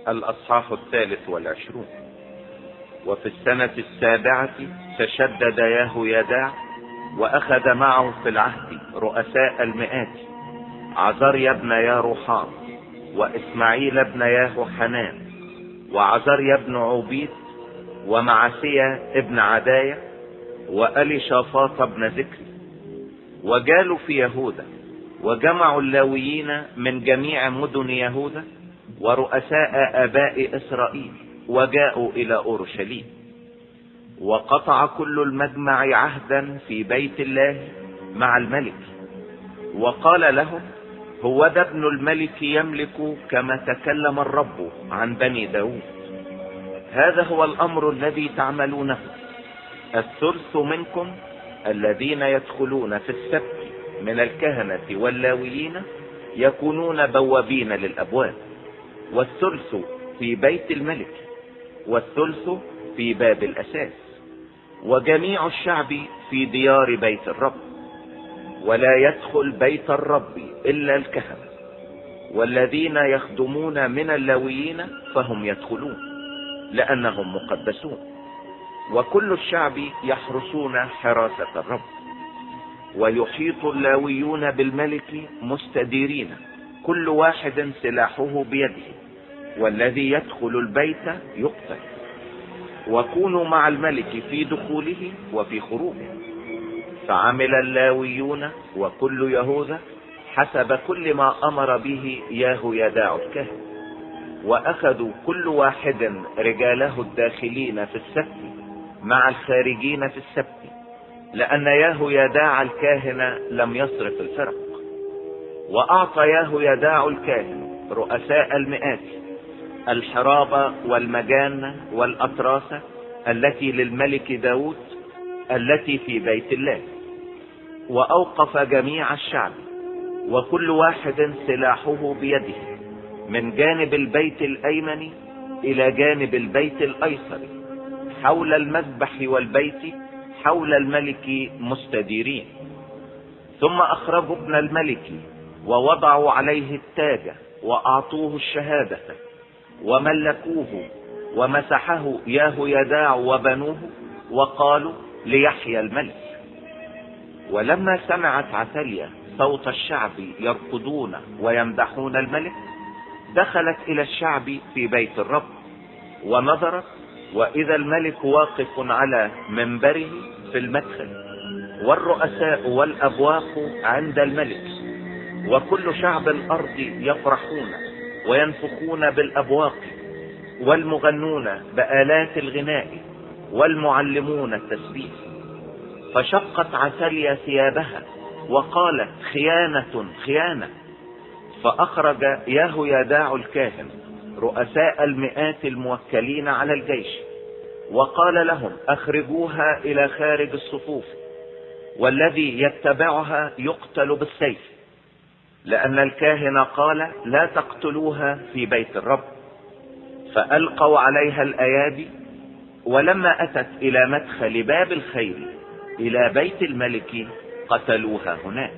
الأصحاح 23. وفي السنة 7 تشدد يهويداع وأخذ معه في العهد رؤساء المئات، عزريا بن ياروحام، وإسماعيل بن يهوحنان، وعزريا بن عبيد، ومعسيا ابن عدايا، وأليشافاط بن ذكري. وجالوا في يهوذا وجمعوا اللاويين من جميع مدن يهوذا ورؤساء آباء إسرائيل، وجاءوا إلى أورشليم. وقطع كل المجمع عهدا في بيت الله مع الملك، وقال لهم: هو ده ابن الملك يملك كما تكلم الرب عن بني داود. هذا هو الأمر الذي تعملونه: الثلث منكم الذين يدخلون في السبت من الكهنة واللاويين يكونون بوابين للأبواب، والثلث في بيت الملك، والثلث في باب الأساس، وجميع الشعب في ديار بيت الرب. ولا يدخل بيت الرب إلا الكهنة، والذين يخدمون من اللاويين فهم يدخلون لأنهم مقدسون. وكل الشعب يحرسون حراسة الرب. ويحيط اللاويون بالملك مستديرين، كل واحد سلاحه بيده، والذي يدخل البيت يقتل. وكونوا مع الملك في دخوله وفي خروجه. فعمل اللاويون وكل يهوذا حسب كل ما أمر به يهويداع الكاهن، وأخذوا كل واحد رجاله الداخلين في السبت مع الخارجين في السبت، لأن يهويداع الكاهن لم يصرف الفرق. وأعطى يهويداع الكاهن رؤساء المئات الحرابة والمجان والأطراس التي للملك داود التي في بيت الله. وأوقف جميع الشعب وكل واحد سلاحه بيده من جانب البيت الأيمن إلى جانب البيت الأيسر حول المذبح والبيت حول الملك مستديرين. ثم أخرجوا ابن الملك ووضعوا عليه التاج وأعطوه الشهادة وملكوه، ومسحه يهويداع وبنوه وقالوا: ليحيى الملك. ولما سمعت عثاليا صوت الشعب يركضون ويمدحون الملك، دخلت إلى الشعب في بيت الرب ونظرت، وإذا الملك واقف على منبره في المدخل، والرؤساء والأبواق عند الملك، وكل شعب الأرض يفرحون وينفخون بالأبواق، والمغنون بآلات الغناء، والمعلمون التسبيح. فشقت عثاليا ثيابها وقالت: خيانة خيانة. فأخرج يهويداع الكاهن رؤساء المئات الموكلين على الجيش، وقال لهم: أخرجوها إلى خارج الصفوف، والذي يتبعها يقتل بالسيف، لأن الكاهن قال: لا تقتلوها في بيت الرب. فألقوا عليها الأيادي، ولما أتت إلى مدخل باب الخيل إلى بيت الملك قتلوها هناك.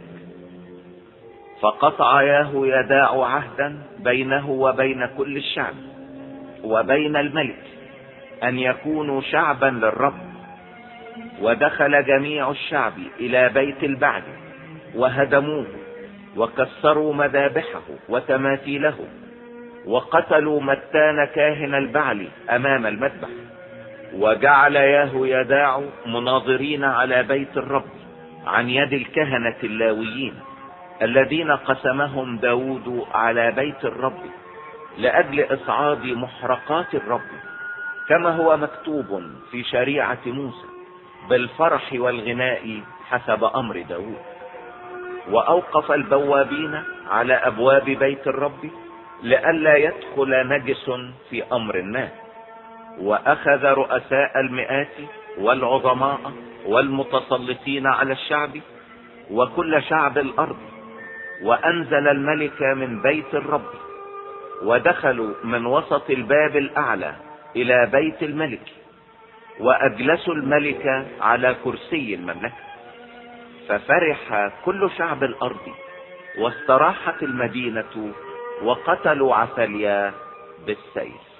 فقطع يهويداع عهدا بينه وبين كل الشعب وبين الملك أن يكونوا شعبا للرب. ودخل جميع الشعب إلى بيت البعل وهدموه، وكسروا مذابحه وتماثيله، وقتلوا متان كاهن البعل أمام المذبح. وجعل يهويداع مناظرين على بيت الرب عن يد الكهنة اللاويين الذين قسمهم داود على بيت الرب لأجل إصعاد محرقات الرب، كما هو مكتوب في شريعة موسى بالفرح والغناء حسب أمر داود. وأوقف البوابين على أبواب بيت الرب لئلا يدخل نجس في أمر ما. وأخذ رؤساء المئات والعظماء والمتسلطين على الشعب وكل شعب الأرض، وأنزل الملك من بيت الرب، ودخلوا من وسط الباب الأعلى إلى بيت الملك، وأجلسوا الملك على كرسي المملكة. ففرح كل شعب الأرض، واستراحت المدينة، وقتلوا عثاليا بالسيف.